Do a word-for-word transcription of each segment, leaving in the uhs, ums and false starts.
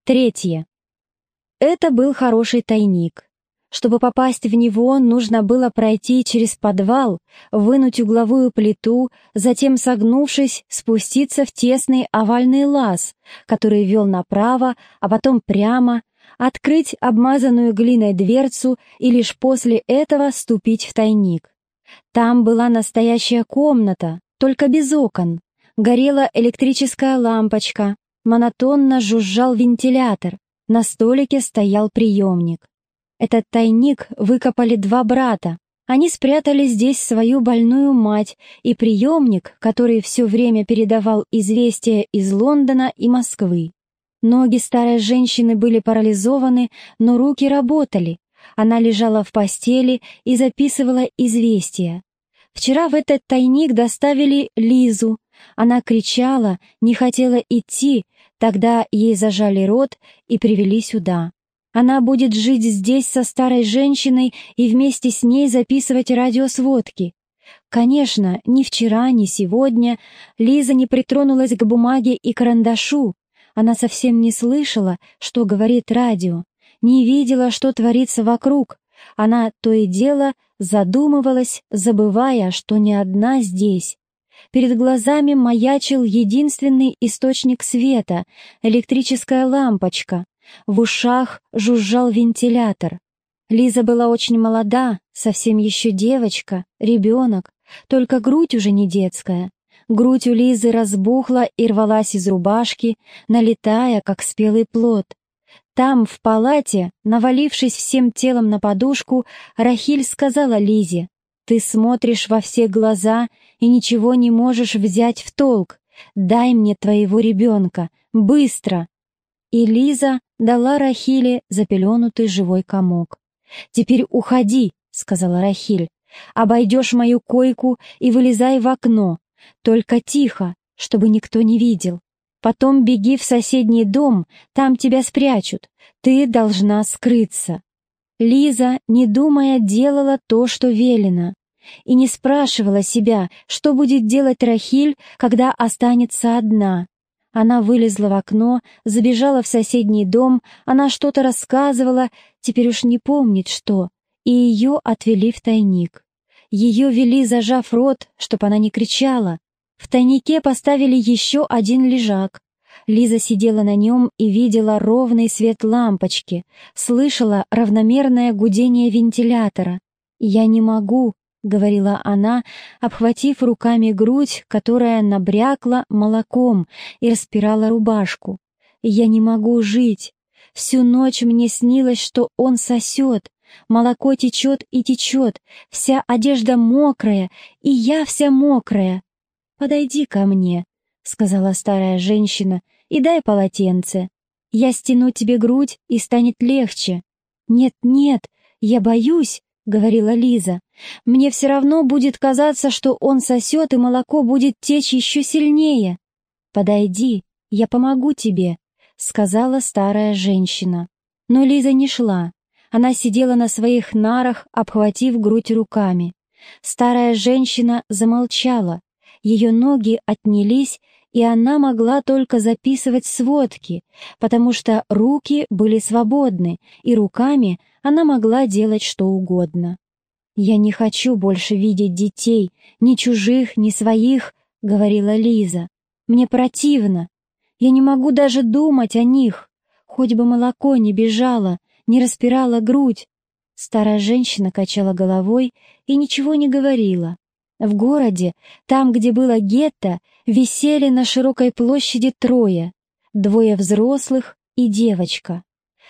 Третье. Это был хороший тайник. Чтобы попасть в него, нужно было пройти через подвал, вынуть угловую плиту, затем, согнувшись, спуститься в тесный овальный лаз, который вел направо, а потом прямо, открыть обмазанную глиной дверцу и лишь после этого ступить в тайник. Там была настоящая комната, только без окон. Горела электрическая лампочка, монотонно жужжал вентилятор, на столике стоял приемник. Этот тайник выкопали два брата. Они спрятали здесь свою больную мать и приемник, который все время передавал известия из Лондона и Москвы. Ноги старой женщины были парализованы, но руки работали. Она лежала в постели и записывала известия. Вчера в этот тайник доставили Лизу. Она кричала, не хотела идти, тогда ей зажали рот и привели сюда. Она будет жить здесь со старой женщиной и вместе с ней записывать радиосводки. Конечно, ни вчера, ни сегодня Лиза не притронулась к бумаге и карандашу. Она совсем не слышала, что говорит радио, не видела, что творится вокруг. Она то и дело задумывалась, забывая, что не одна здесь. Перед глазами маячил единственный источник света — электрическая лампочка. В ушах жужжал вентилятор. Лиза была очень молода, совсем еще девочка, ребенок, только грудь уже не детская. Грудь у Лизы разбухла и рвалась из рубашки, налетая, как спелый плод. Там, в палате, навалившись всем телом на подушку, Рахиль сказала Лизе: «Ты смотришь во все глаза и ничего не можешь взять в толк. Дай мне твоего ребенка, быстро!» И Лиза дала Рахиле запеленутый живой комок. «Теперь уходи», — сказала Рахиль. «Обойдешь мою койку и вылезай в окно. Только тихо, чтобы никто не видел. Потом беги в соседний дом, там тебя спрячут. Ты должна скрыться». Лиза, не думая, делала то, что велено, и не спрашивала себя, что будет делать Рахиль, когда останется одна. Она вылезла в окно, забежала в соседний дом, она что-то рассказывала, теперь уж не помнит что, и ее отвели в тайник. Ее вели, зажав рот, чтоб она не кричала. В тайнике поставили еще один лежак. Лиза сидела на нем и видела ровный свет лампочки, слышала равномерное гудение вентилятора. «Я не могу», — говорила она, обхватив руками грудь, которая набрякла молоком и распирала рубашку. «Я не могу жить. Всю ночь мне снилось, что он сосет. Молоко течет и течет, вся одежда мокрая, и я вся мокрая. Подойди ко мне», — сказала старая женщина, — «и дай полотенце. Я стяну тебе грудь, и станет легче». «Нет, нет, я боюсь», — говорила Лиза. «Мне все равно будет казаться, что он сосет, и молоко будет течь еще сильнее». «Подойди, я помогу тебе», — сказала старая женщина. Но Лиза не шла. Она сидела на своих нарах, обхватив грудь руками. Старая женщина замолчала. Ее ноги отнялись, и она могла только записывать сводки, потому что руки были свободны, и руками она могла делать что угодно. «Я не хочу больше видеть детей, ни чужих, ни своих», — говорила Лиза. «Мне противно. Я не могу даже думать о них. Хоть бы молоко не бежало, не распирало грудь». Старая женщина качала головой и ничего не говорила. В городе, там, где было гетто, висели на широкой площади трое, двое взрослых и девочка.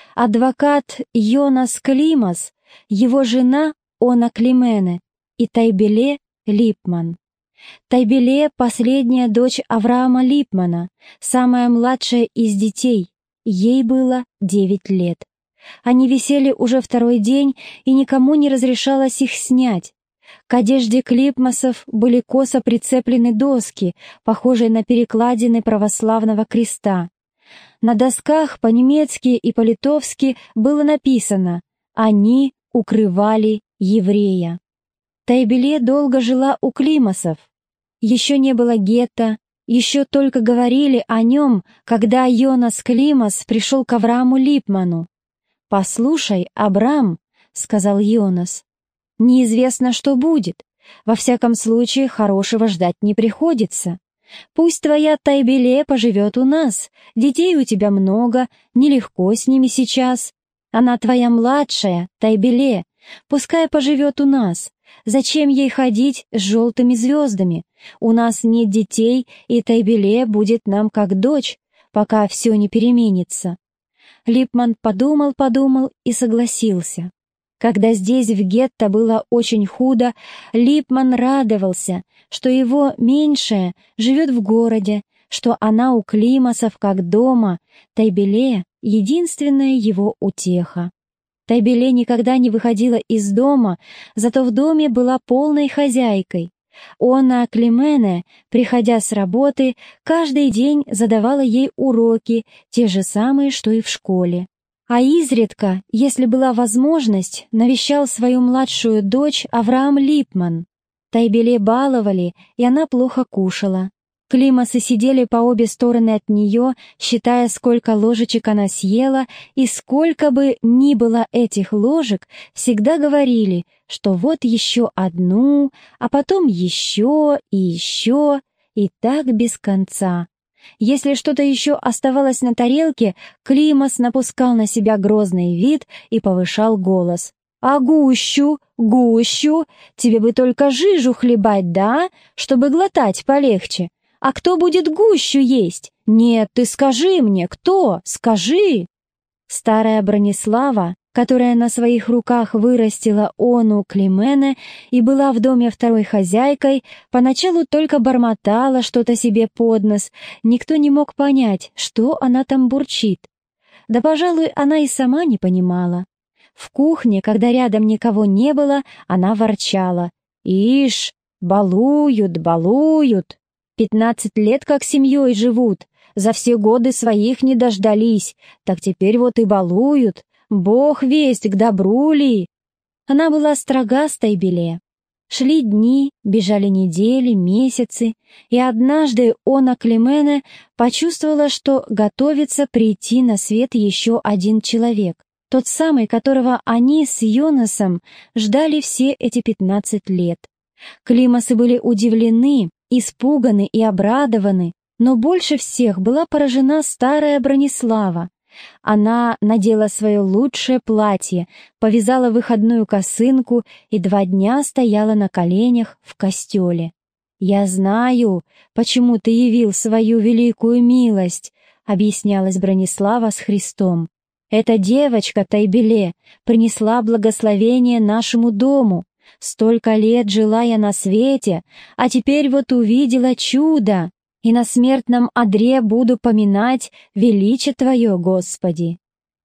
Адвокат Йонас Климас, его жена Она Климене и Тайбеле Липман. Тайбеле — последняя дочь Авраама Липмана, самая младшая из детей, ей было девять лет. Они висели уже второй день, и никому не разрешалось их снять. К одежде Клипмасов были косо прицеплены доски, похожие на перекладины православного креста. На досках по-немецки и по-литовски было написано «Они укрывали еврея». Тайбеле долго жила у Климасов. Еще не было гетто, еще только говорили о нем, когда Йонас Климас пришел к Аврааму Липману. «Послушай, Абрам», — сказал Йонас, — «неизвестно, что будет. Во всяком случае, хорошего ждать не приходится. Пусть твоя Тайбеле поживет у нас, детей у тебя много, нелегко с ними сейчас. Она твоя младшая, Тайбеле, пускай поживет у нас. Зачем ей ходить с желтыми звездами? У нас нет детей, и Тайбеле будет нам как дочь, пока все не переменится». Липман подумал-подумал и согласился. Когда здесь в гетто было очень худо, Липман радовался, что его меньшая живет в городе, что она у Климасов как дома, Тайбеле — единственная его утеха. Тайбеле никогда не выходила из дома, зато в доме была полной хозяйкой. Она Климене, приходя с работы, каждый день задавала ей уроки, те же самые, что и в школе. А изредка, если была возможность, навещал свою младшую дочь Авраам Липман. Тайбеле баловали, и она плохо кушала. Климасы сидели по обе стороны от нее, считая, сколько ложечек она съела, и сколько бы ни было этих ложек, всегда говорили, что вот еще одну, а потом еще и еще, и так без конца. Если что-то еще оставалось на тарелке, Климас напускал на себя грозный вид и повышал голос. «А гущу, гущу, тебе бы только жижу хлебать, да, чтобы глотать полегче. А кто будет гущу есть? Нет, ты скажи мне, кто? Скажи!» Старая Бронислава, которая на своих руках вырастила Ону Климене и была в доме второй хозяйкой, поначалу только бормотала что-то себе под нос, никто не мог понять, что она там бурчит. Да, пожалуй, она и сама не понимала. В кухне, когда рядом никого не было, она ворчала: «Ишь, балуют, балуют! Пятнадцать лет как семьей живут, за все годы своих не дождались, так теперь вот и балуют. Бог весть, к добру ли?» Она была строга с Тайбеле. Шли дни, бежали недели, месяцы, и однажды Она Климене почувствовала, что готовится прийти на свет еще один человек, тот самый, которого они с Йонасом ждали все эти пятнадцать лет. Климасы были удивлены, испуганы и обрадованы, но больше всех была поражена старая Бронислава. Она надела свое лучшее платье, повязала выходную косынку и два дня стояла на коленях в костеле. «Я знаю, почему ты явил свою великую милость», — объяснялась Бронислава с Христом. «Эта девочка Тайбеле принесла благословение нашему дому. Столько лет жила я на свете, а теперь вот увидела чудо, и на смертном одре буду поминать величие Твое, Господи».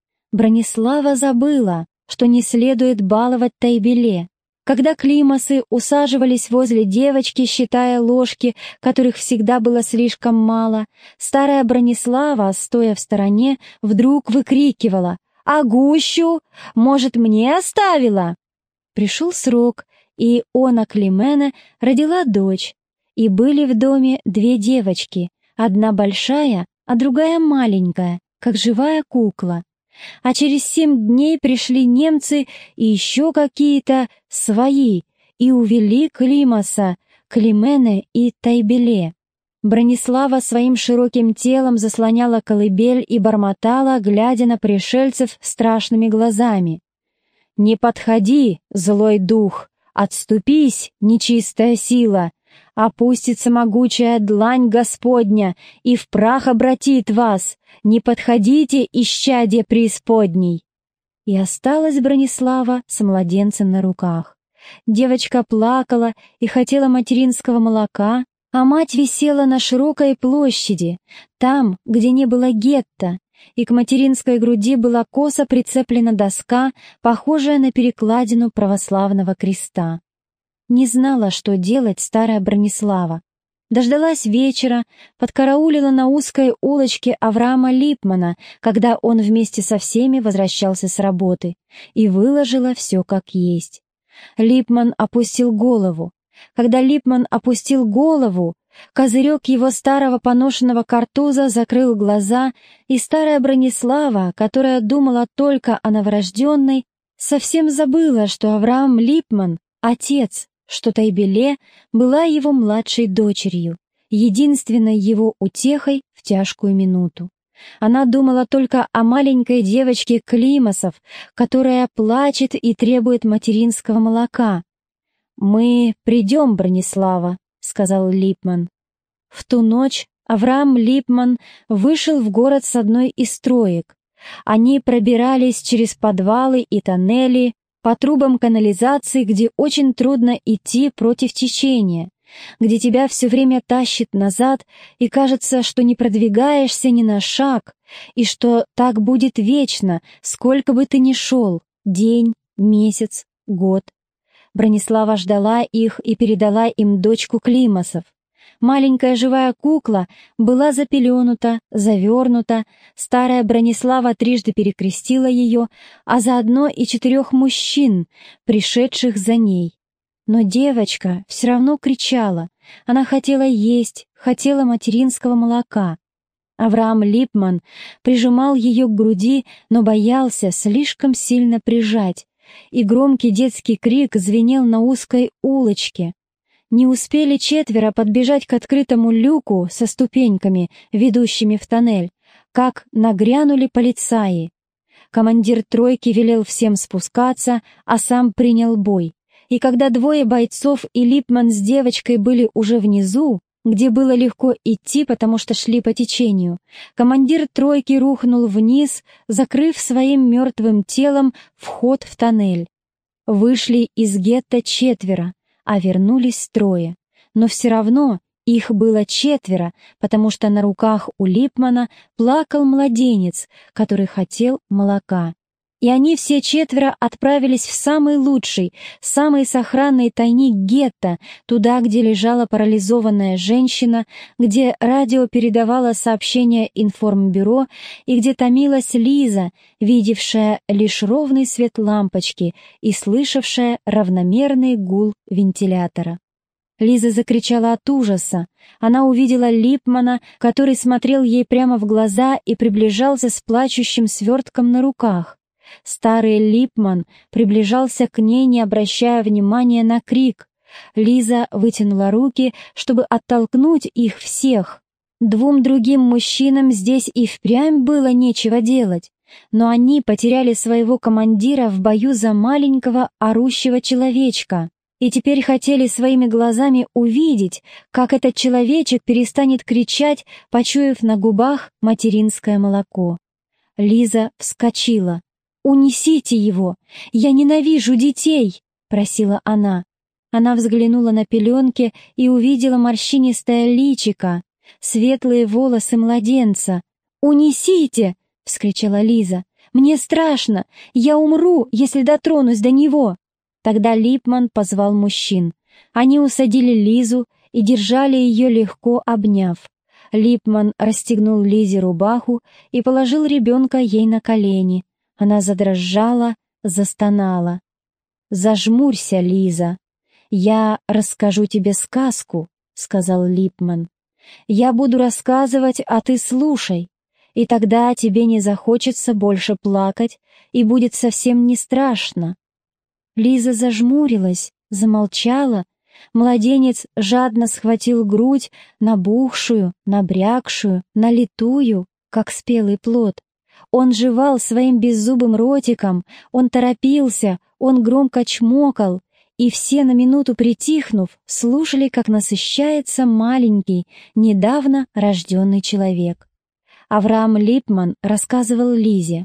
Бронислава забыла, что не следует баловать Тайбеле. Когда Климасы усаживались возле девочки, считая ложки, которых всегда было слишком мало, старая Бронислава, стоя в стороне, вдруг выкрикивала: «А гущу? Может, мне оставила?» Пришел срок, и Она Климене родила дочь, и были в доме две девочки, одна большая, а другая маленькая, как живая кукла. А через семь дней пришли немцы и еще какие-то свои, и увели Климаса, Климене и Тайбеле. Бронислава своим широким телом заслоняла колыбель и бормотала, глядя на пришельцев страшными глазами: «Не подходи, злой дух! Отступись, нечистая сила! Опустится могучая длань Господня и в прах обратит вас! Не подходите, исчадье преисподней!» И осталась Бронислава с младенцем на руках. Девочка плакала и хотела материнского молока, а мать висела на широкой площади, там, где не было гетто, и к материнской груди была косо прицеплена доска, похожая на перекладину православного креста. Не знала, что делать старая Бронислава. Дождалась вечера, подкараулила на узкой улочке Авраама Липмана, когда он вместе со всеми возвращался с работы, и выложила все как есть. Липман опустил голову. Когда Липман опустил голову, Козырек его старого поношенного картуза закрыл глаза, и старая Бронислава, которая думала только о новорожденной, совсем забыла, что Авраам Липман — отец, что Тайбеле была его младшей дочерью, единственной его утехой в тяжкую минуту. Она думала только о маленькой девочке Климасов, которая плачет и требует материнского молока. «Мы придем, Бронислава», — сказал Липман. В ту ночь Авраам Липман вышел в город с одной из строек. Они пробирались через подвалы и тоннели, по трубам канализации, где очень трудно идти против течения, где тебя все время тащит назад, и кажется, что не продвигаешься ни на шаг, и что так будет вечно, сколько бы ты ни шел, день, месяц, год. Бронислава ждала их и передала им дочку Климасов. Маленькая живая кукла была запеленута, завернута, старая Бронислава трижды перекрестила ее, а заодно и четырех мужчин, пришедших за ней. Но девочка все равно кричала, она хотела есть, хотела материнского молока. Авраам Липман прижимал ее к груди, но боялся слишком сильно прижать, и громкий детский крик звенел на узкой улочке. Не успели четверо подбежать к открытому люку со ступеньками, ведущими в тоннель, как нагрянули полицаи. Командир тройки велел всем спускаться, а сам принял бой. И когда двое бойцов и Липман с девочкой были уже внизу, где было легко идти, потому что шли по течению, командир тройки рухнул вниз, закрыв своим мертвым телом вход в тоннель. Вышли из гетто четверо, а вернулись трое. Но все равно их было четверо, потому что на руках у Липмана плакал младенец, который хотел молока. И они все четверо отправились в самый лучший, самый сохранный тайник гетто, туда, где лежала парализованная женщина, где радио передавало сообщение информбюро и где томилась Лиза, видевшая лишь ровный свет лампочки и слышавшая равномерный гул вентилятора. Лиза закричала от ужаса. Она увидела Липмана, который смотрел ей прямо в глаза и приближался с плачущим свертком на руках. Старый Липман приближался к ней, не обращая внимания на крик. Лиза вытянула руки, чтобы оттолкнуть их всех. Двум другим мужчинам здесь и впрямь было нечего делать, но они потеряли своего командира в бою за маленького орущего человечка и теперь хотели своими глазами увидеть, как этот человечек перестанет кричать, почуяв на губах материнское молоко. Лиза вскочила. «Унесите его! Я ненавижу детей!» — просила она. Она взглянула на пеленки и увидела морщинистое личико, светлые волосы младенца. «Унесите!» — вскричала Лиза. «Мне страшно! Я умру, если дотронусь до него!» Тогда Липман позвал мужчин. Они усадили Лизу и держали ее, легко обняв. Липман расстегнул Лизе рубаху и положил ребенка ей на колени. Она задрожала, застонала. «Зажмурься, Лиза. Я расскажу тебе сказку», — сказал Липман. «Я буду рассказывать, а ты слушай, и тогда тебе не захочется больше плакать, и будет совсем не страшно». Лиза зажмурилась, замолчала. Младенец жадно схватил грудь, набухшую, набрякшую, налитую, как спелый плод. Он жевал своим беззубым ротиком, он торопился, он громко чмокал, и все, на минуту притихнув, слушали, как насыщается маленький, недавно рожденный человек. Авраам Липман рассказывал Лизе.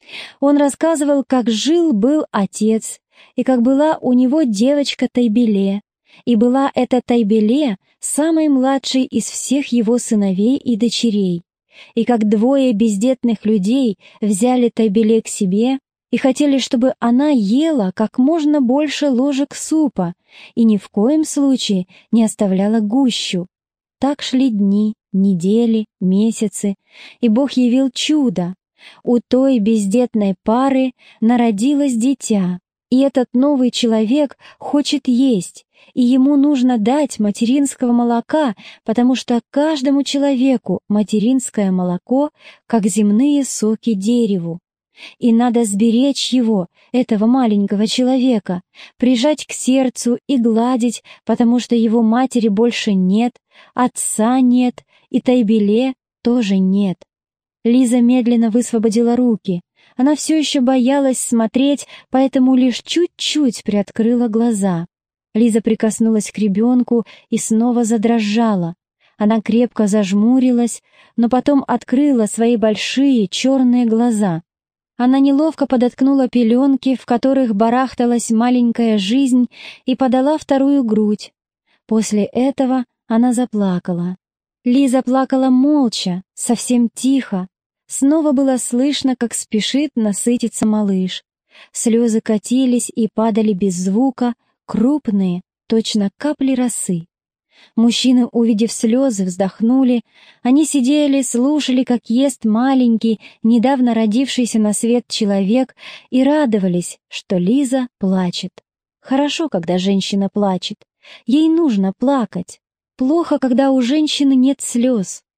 Он рассказывал, как жил-был отец, и как была у него девочка Тайбеле, и была эта Тайбеле самой младшей из всех его сыновей и дочерей. И как двое бездетных людей взяли Тайбеле к себе и хотели, чтобы она ела как можно больше ложек супа и ни в коем случае не оставляла гущу. Так шли дни, недели, месяцы, и Бог явил чудо. У той бездетной пары народилось дитя, и этот новый человек хочет есть, и ему нужно дать материнского молока, потому что каждому человеку материнское молоко, как земные соки дереву. И надо сберечь его, этого маленького человека, прижать к сердцу и гладить, потому что его матери больше нет, отца нет, и Тайбеле тоже нет. Лиза медленно высвободила руки. Она все еще боялась смотреть, поэтому лишь чуть-чуть приоткрыла глаза. Лиза прикоснулась к ребенку и снова задрожала. Она крепко зажмурилась, но потом открыла свои большие черные глаза. Она неловко подоткнула пеленки, в которых барахталась маленькая жизнь, и подала вторую грудь. После этого она заплакала. Лиза плакала молча, совсем тихо. Снова было слышно, как спешит насытиться малыш. Слезы катились и падали без звука, крупные, точно капли росы. Мужчины, увидев слезы, вздохнули. Они сидели, слушали, как ест маленький, недавно родившийся на свет человек, и радовались, что Лиза плачет. Хорошо, когда женщина плачет. Ей нужно плакать. Плохо, когда у женщины нет слез.